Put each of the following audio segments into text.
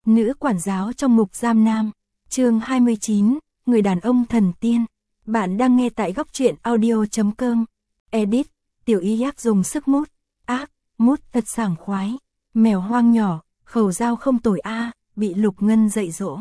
Nữ quản giáo trong ngục giam nam. Chương 29, người đàn ông thần tiên. Bạn đang nghe tại góc truyện audio.com. Edit, Tiểu Y Yak dùng sức mút. Mút thật sảng khoái. Mèo hoang nhỏ, khẩu dao không tồi bị Lục Ngân dạy dỗ.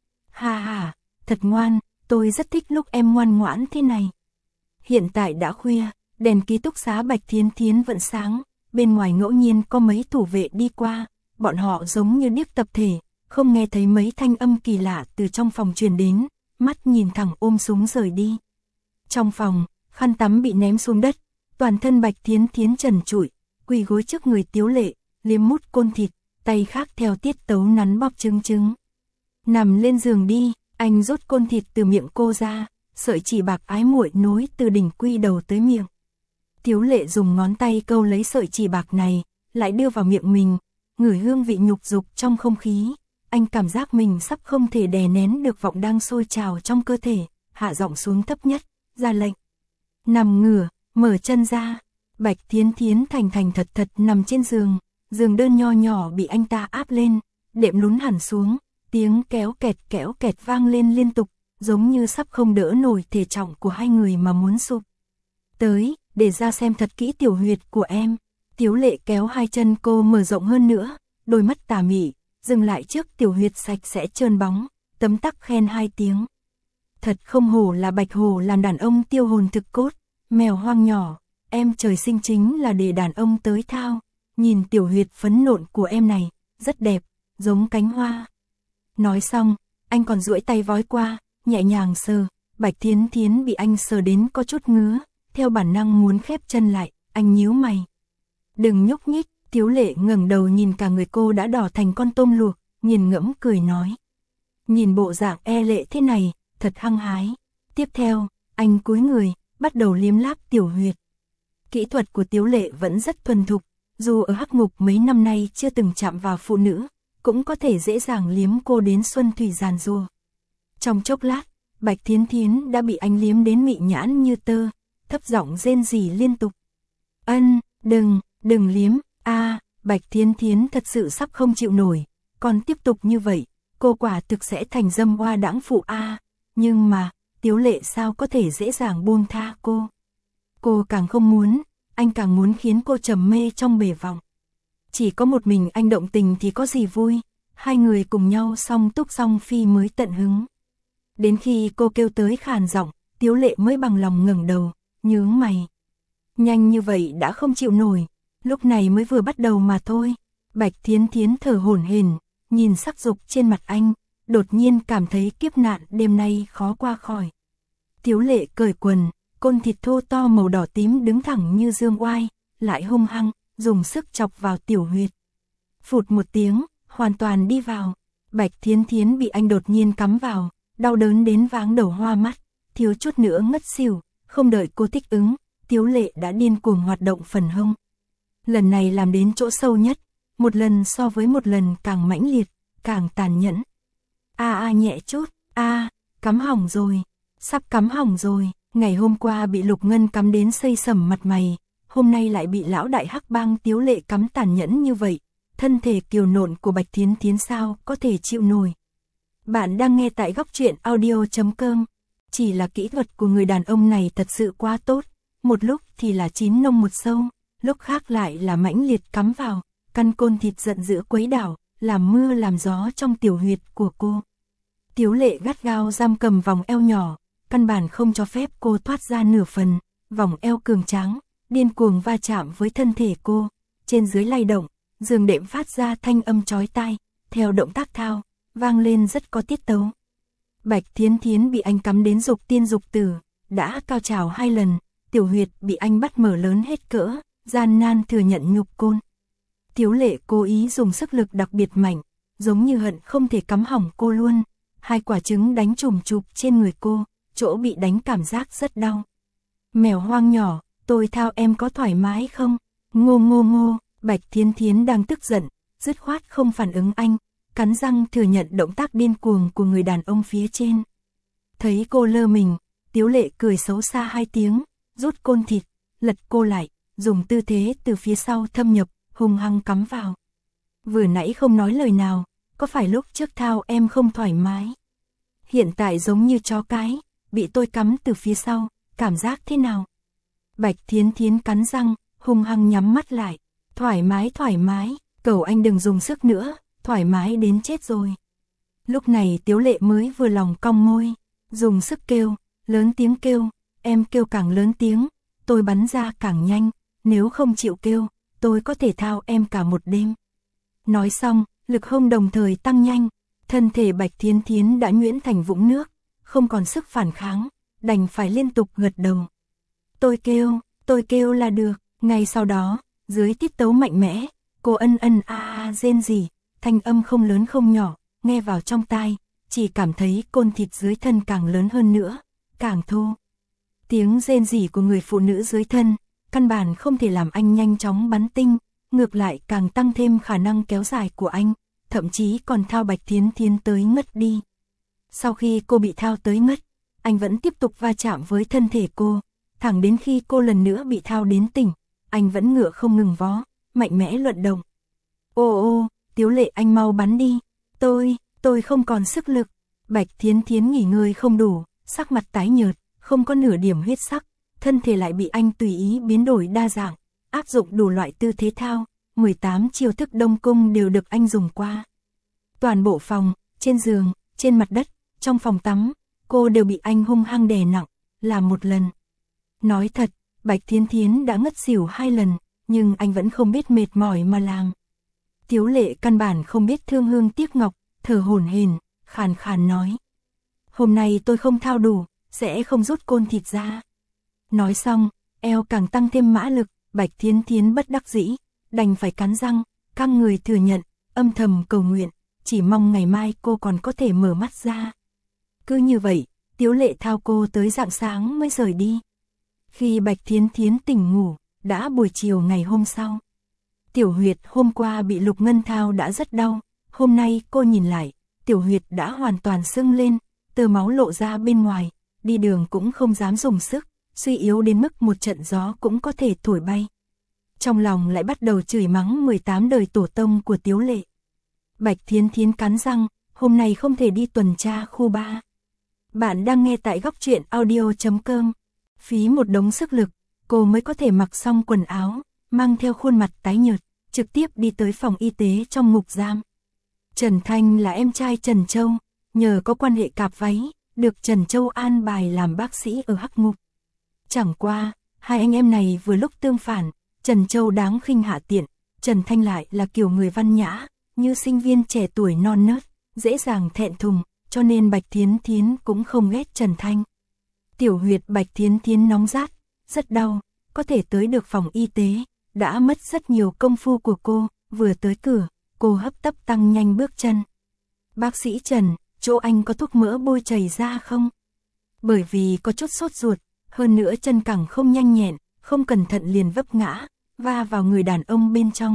Ha, thật ngoan, tôi rất thích lúc em ngoan ngoãn thế này. Hiện tại đã khuya, đèn ký túc xá Bạch Thiến Thiến vẫn sáng, bên ngoài ngẫu nhiên có mấy thủ vệ đi qua, bọn họ giống như điếc tập thể, không nghe thấy mấy thanh âm kỳ lạ từ trong phòng truyền đến, mắt nhìn thẳng ôm súng rời đi. Trong phòng, khăn tắm bị ném xuống đất, toàn thân Bạch Thiến Thiến trần trụi, quỳ gối trước người Tiếu Lệ, liếm mút côn thịt, tay khác theo tiết tấu nắn bóp trứng. Nằm lên giường đi, anh rút côn thịt từ miệng cô ra, sợi chỉ bạc ái muội nối từ đỉnh quy đầu tới miệng. Tiếu Lệ dùng ngón tay câu lấy sợi chỉ bạc này, lại đưa vào miệng mình, ngửi hương vị nhục dục trong không khí. Anh cảm giác mình sắp không thể đè nén được vọng đang sôi trào trong cơ thể, hạ giọng xuống thấp nhất, ra lệnh. Nằm ngửa, mở chân ra. Bạch Thiến Thiến thành thật nằm trên giường, giường đơn nho nhỏ bị anh ta áp lên, đệm lún hẳn xuống, tiếng kéo kẹt vang lên liên tục, giống như sắp không đỡ nổi thể trọng của hai người mà muốn sụp. Tới, để ra xem thật kỹ tiểu huyệt của em. Tiếu Lệ kéo hai chân cô mở rộng hơn nữa, đôi mắt tà mị, dừng lại trước tiểu huyệt sạch sẽ trơn bóng, tấm tắc khen hai tiếng. Thật không hổ là Bạch Hổ làm đàn ông tiêu hồn thực cốt, mèo hoang nhỏ, em trời sinh chính là để đàn ông tới thao. Nhìn tiểu huyệt phấn nộn của em này, rất đẹp, giống cánh hoa. Nói xong, anh còn duỗi tay vói qua, nhẹ nhàng sờ. Bạch Thiến Thiến bị anh sờ đến có chút ngứa, theo bản năng muốn khép chân lại, anh nhíu mày. Đừng nhúc nhích. Tiếu Lệ ngẩng đầu nhìn cả người cô đã đỏ thành con tôm luộc, nghiền ngẫm cười nói. Nhìn bộ dạng e lệ thế này, thật hăng hái. Tiếp theo, anh cúi người, bắt đầu liếm láp tiểu huyệt. Kỹ thuật của Tiếu Lệ vẫn rất thuần thục, dù ở hắc ngục mấy năm nay chưa từng chạm vào phụ nữ, cũng có thể dễ dàng liếm cô đến xuân thủy giàn rùa. Trong chốc lát, Bạch Thiến Thiến đã bị anh liếm đến mị nhãn như tơ, thấp giọng rên rỉ liên tục. Đừng liếm. Bạch Thiến Thiến thật sự sắp không chịu nổi, còn tiếp tục như vậy, cô quả thực sẽ thành dâm hoa đãng phụ Nhưng mà, Tiếu Lệ sao có thể dễ dàng buông tha cô. Cô càng không muốn, anh càng muốn khiến cô trầm mê trong bể vọng. Chỉ có một mình anh động tình thì có gì vui, hai người cùng nhau song túc song phi mới tận hứng. Đến khi cô kêu tới khàn giọng, Tiếu Lệ mới bằng lòng ngẩng đầu, nhướng mày. Nhanh như vậy đã không chịu nổi. Lúc này mới vừa bắt đầu mà thôi. Bạch Thiến Thiến thở hổn hển, nhìn sắc dục trên mặt anh, đột nhiên cảm thấy kiếp nạn đêm nay khó qua khỏi. Tiếu Lệ cởi quần, côn thịt thô to màu đỏ tím đứng thẳng như dương oai, lại hung hăng, dùng sức chọc vào tiểu huyệt. Phụt một tiếng, hoàn toàn đi vào. Bạch Thiến Thiến bị anh đột nhiên cắm vào, đau đớn đến váng đầu hoa mắt, thiếu chút nữa ngất xỉu. Không đợi cô thích ứng, Tiếu Lệ đã điên cuồng hoạt động phần hông. Lần này làm đến chỗ sâu nhất, một lần so với một lần càng mãnh liệt, càng tàn nhẫn. Nhẹ chút, cắm hỏng rồi, sắp cắm hỏng rồi. Ngày hôm qua bị Lục Ngân cắm đến xây sẩm mặt mày, hôm nay lại bị lão đại hắc bang Tiếu Lệ cắm tàn nhẫn như vậy. Thân thể kiều nộn của Bạch Thiến Thiến sao có thể chịu nổi. Bạn đang nghe tại góc truyện audio.com. Chỉ là kỹ thuật của người đàn ông này thật sự quá tốt, một lúc thì là chín nông một sâu, lúc khác lại là mãnh liệt cắm vào, căn côn thịt giận dữ quấy đảo, làm mưa làm gió trong tiểu huyệt của cô. Tiếu Lệ gắt gao giam cầm vòng eo nhỏ, căn bản không cho phép cô thoát ra nửa phần, vòng eo cường tráng, điên cuồng va chạm với thân thể cô, trên dưới lay động, giường đệm phát ra thanh âm chói tai, theo động tác thao, vang lên rất có tiết tấu. Bạch Thiến Thiến bị anh cắm đến dục tiên dục tử, đã cao trào 2 lần, tiểu huyệt bị anh bắt mở lớn hết cỡ, gian nan thừa nhận nhục côn. Tiếu Lệ cố ý dùng sức lực đặc biệt mạnh, giống như hận không thể cắm hỏng cô luôn. 2 quả trứng đánh chùm chụp trên người cô, chỗ bị đánh cảm giác rất đau. Mèo hoang nhỏ, tôi thao em có thoải mái không? Ngô. Bạch Thiến Thiến đang tức giận, dứt khoát không phản ứng anh, cắn răng thừa nhận động tác điên cuồng của người đàn ông phía trên. Thấy cô lơ mình, Tiếu Lệ cười xấu xa 2 tiếng, rút côn thịt, lật cô lại, dùng tư thế từ phía sau thâm nhập, hung hăng cắm vào. Vừa nãy không nói lời nào, có phải lúc trước thao em không thoải mái? Hiện tại giống như chó cái, bị tôi cắm từ phía sau, cảm giác thế nào? Bạch Thiến Thiến cắn răng, hung hăng nhắm mắt lại. Thoải mái, cầu anh đừng dùng sức nữa, thoải mái đến chết rồi. Lúc này Tiếu Lệ mới vừa lòng cong môi, dùng sức kêu, lớn tiếng kêu, em kêu càng lớn tiếng, tôi bắn ra càng nhanh, nếu không chịu kêu, tôi có thể thao em cả một đêm. Nói xong, lực hông đồng thời tăng nhanh, thân thể Bạch Thiến Thiến đã nhuyễn thành vũng nước, không còn sức phản kháng, đành phải liên tục gật đầu. Tôi kêu là được, ngay sau đó, dưới tiết tấu mạnh mẽ, cô ân rên rỉ, thanh âm không lớn không nhỏ, nghe vào trong tai, chỉ cảm thấy côn thịt dưới thân càng lớn hơn nữa, càng thô. Tiếng rên rỉ của người phụ nữ dưới thân, căn bản không thể làm anh nhanh chóng bắn tinh, ngược lại càng tăng thêm khả năng kéo dài của anh, thậm chí còn thao Bạch Thiến Thiến tới ngất đi. Sau khi cô bị thao tới ngất, anh vẫn tiếp tục va chạm với thân thể cô, thẳng đến khi cô lần nữa bị thao đến tỉnh, anh vẫn ngựa không ngừng vó, mạnh mẽ luận động. Ô, Tiếu Lệ anh mau bắn đi, tôi không còn sức lực. Bạch Thiến Thiến nghỉ ngơi không đủ, sắc mặt tái nhợt, không có nửa điểm huyết sắc, thân thể lại bị anh tùy ý biến đổi đa dạng, áp dụng đủ loại tư thế thao, 18 chiêu thức Đông Cung đều được anh dùng qua. Toàn bộ phòng, trên giường, trên mặt đất, trong phòng tắm, cô đều bị anh hung hăng đè nặng, làm một lần. Nói thật, Bạch Thiến Thiến đã ngất xỉu 2 lần, nhưng anh vẫn không biết mệt mỏi mà làm. Tiếu Lệ căn bản không biết thương hương tiếc ngọc, thở hổn hển, khàn khàn nói. Hôm nay tôi không thao đủ, sẽ không rút côn thịt ra. Nói xong, eo càng tăng thêm mã lực, Bạch Thiến Thiến bất đắc dĩ, đành phải cắn răng, căng người thừa nhận, âm thầm cầu nguyện, chỉ mong ngày mai cô còn có thể mở mắt ra. Cứ như vậy, Tiếu Lệ thao cô tới rạng sáng mới rời đi. Khi Bạch Thiến Thiến tỉnh ngủ, đã buổi chiều ngày hôm sau. Tiểu huyệt hôm qua bị Lục Ngân thao đã rất đau, hôm nay cô nhìn lại, tiểu huyệt đã hoàn toàn sưng lên, tơ máu lộ ra bên ngoài, đi đường cũng không dám dùng sức, suy yếu đến mức một trận gió cũng có thể thổi bay. Trong lòng lại bắt đầu chửi mắng 18 đời tổ tông của Tiếu Lệ. Bạch Thiến Thiến cắn răng, hôm nay không thể đi tuần tra khu 3. Bạn đang nghe tại góc truyện audio.com. Phí một đống sức lực, cô mới có thể mặc xong quần áo, mang theo khuôn mặt tái nhợt, trực tiếp đi tới phòng y tế trong ngục giam. Trần Thanh là em trai Trần Châu, nhờ có quan hệ cạp váy, được Trần Châu an bài làm bác sĩ ở Hắc Ngục. Chẳng qua, hai anh em này vừa lúc tương phản, Trần Châu đáng khinh hạ tiện, Trần Thanh lại là kiểu người văn nhã, như sinh viên trẻ tuổi non nớt, dễ dàng thẹn thùng, cho nên Bạch Thiến Thiến cũng không ghét Trần Thanh. Tiểu huyệt Bạch Thiến Thiến nóng rát, rất đau, có thể tới được phòng y tế, đã mất rất nhiều công phu của cô, vừa tới cửa, cô hấp tấp tăng nhanh bước chân. Bác sĩ Trần, chỗ anh có thuốc mỡ bôi chảy ra không? Bởi vì có chút sốt ruột, hơn nữa chân cẳng không nhanh nhẹn, không cẩn thận liền vấp ngã, va vào người đàn ông bên trong.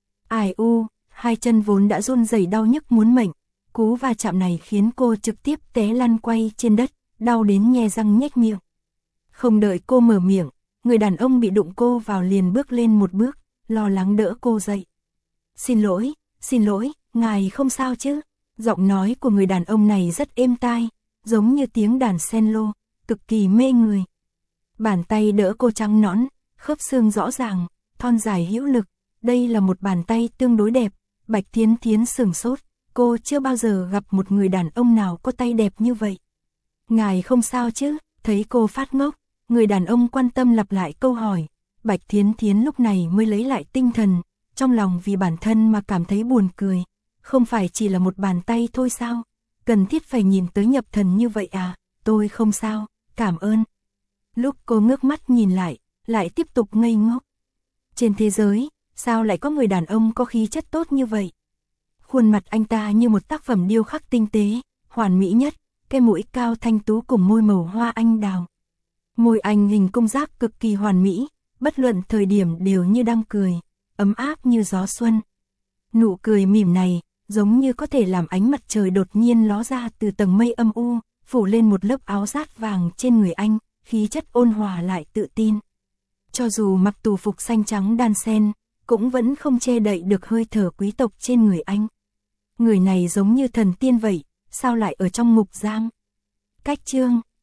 Ai u, hai chân vốn đã run rẩy đau nhức muốn mệnh, cú va chạm này khiến cô trực tiếp té lăn quay trên đất, đau đến nhe răng nhếch miệng. Không đợi cô mở miệng, người đàn ông bị đụng cô vào liền bước lên một bước, lo lắng đỡ cô dậy. Xin lỗi, ngài không sao chứ? Giọng nói của người đàn ông này rất êm tai, giống như tiếng đàn cello, cực kỳ mê người. Bàn tay đỡ cô trắng nõn, khớp xương rõ ràng, thon dài hữu lực, đây là một bàn tay tương đối đẹp. Bạch Thiến Thiến sửng sốt, cô chưa bao giờ gặp một người đàn ông nào có tay đẹp như vậy. Ngài không sao chứ? Thấy cô phát ngốc, người đàn ông quan tâm lặp lại câu hỏi. Bạch Thiến Thiến lúc này mới lấy lại tinh thần, trong lòng vì bản thân mà cảm thấy buồn cười. Không phải chỉ là một bàn tay thôi sao? Cần thiết phải nhìn tới nhập thần như vậy à? Tôi không sao, cảm ơn. Lúc cô ngước mắt nhìn lại tiếp tục ngây ngốc. Trên thế giới, sao lại có người đàn ông có khí chất tốt như vậy? Khuôn mặt anh ta như một tác phẩm điêu khắc tinh tế, hoàn mỹ nhất, cái mũi cao thanh tú cùng môi màu hoa anh đào. Môi anh hình cung giác cực kỳ hoàn mỹ, bất luận thời điểm đều như đang cười, ấm áp như gió xuân. Nụ cười mỉm này, giống như có thể làm ánh mặt trời đột nhiên ló ra từ tầng mây âm u, phủ lên một lớp áo dát vàng trên người anh, khí chất ôn hòa lại tự tin. Cho dù mặc tù phục xanh trắng đan xen, cũng vẫn không che đậy được hơi thở quý tộc trên người anh. người này giống như thần tiên vậy, sao lại ở trong ngục giam? Cách chương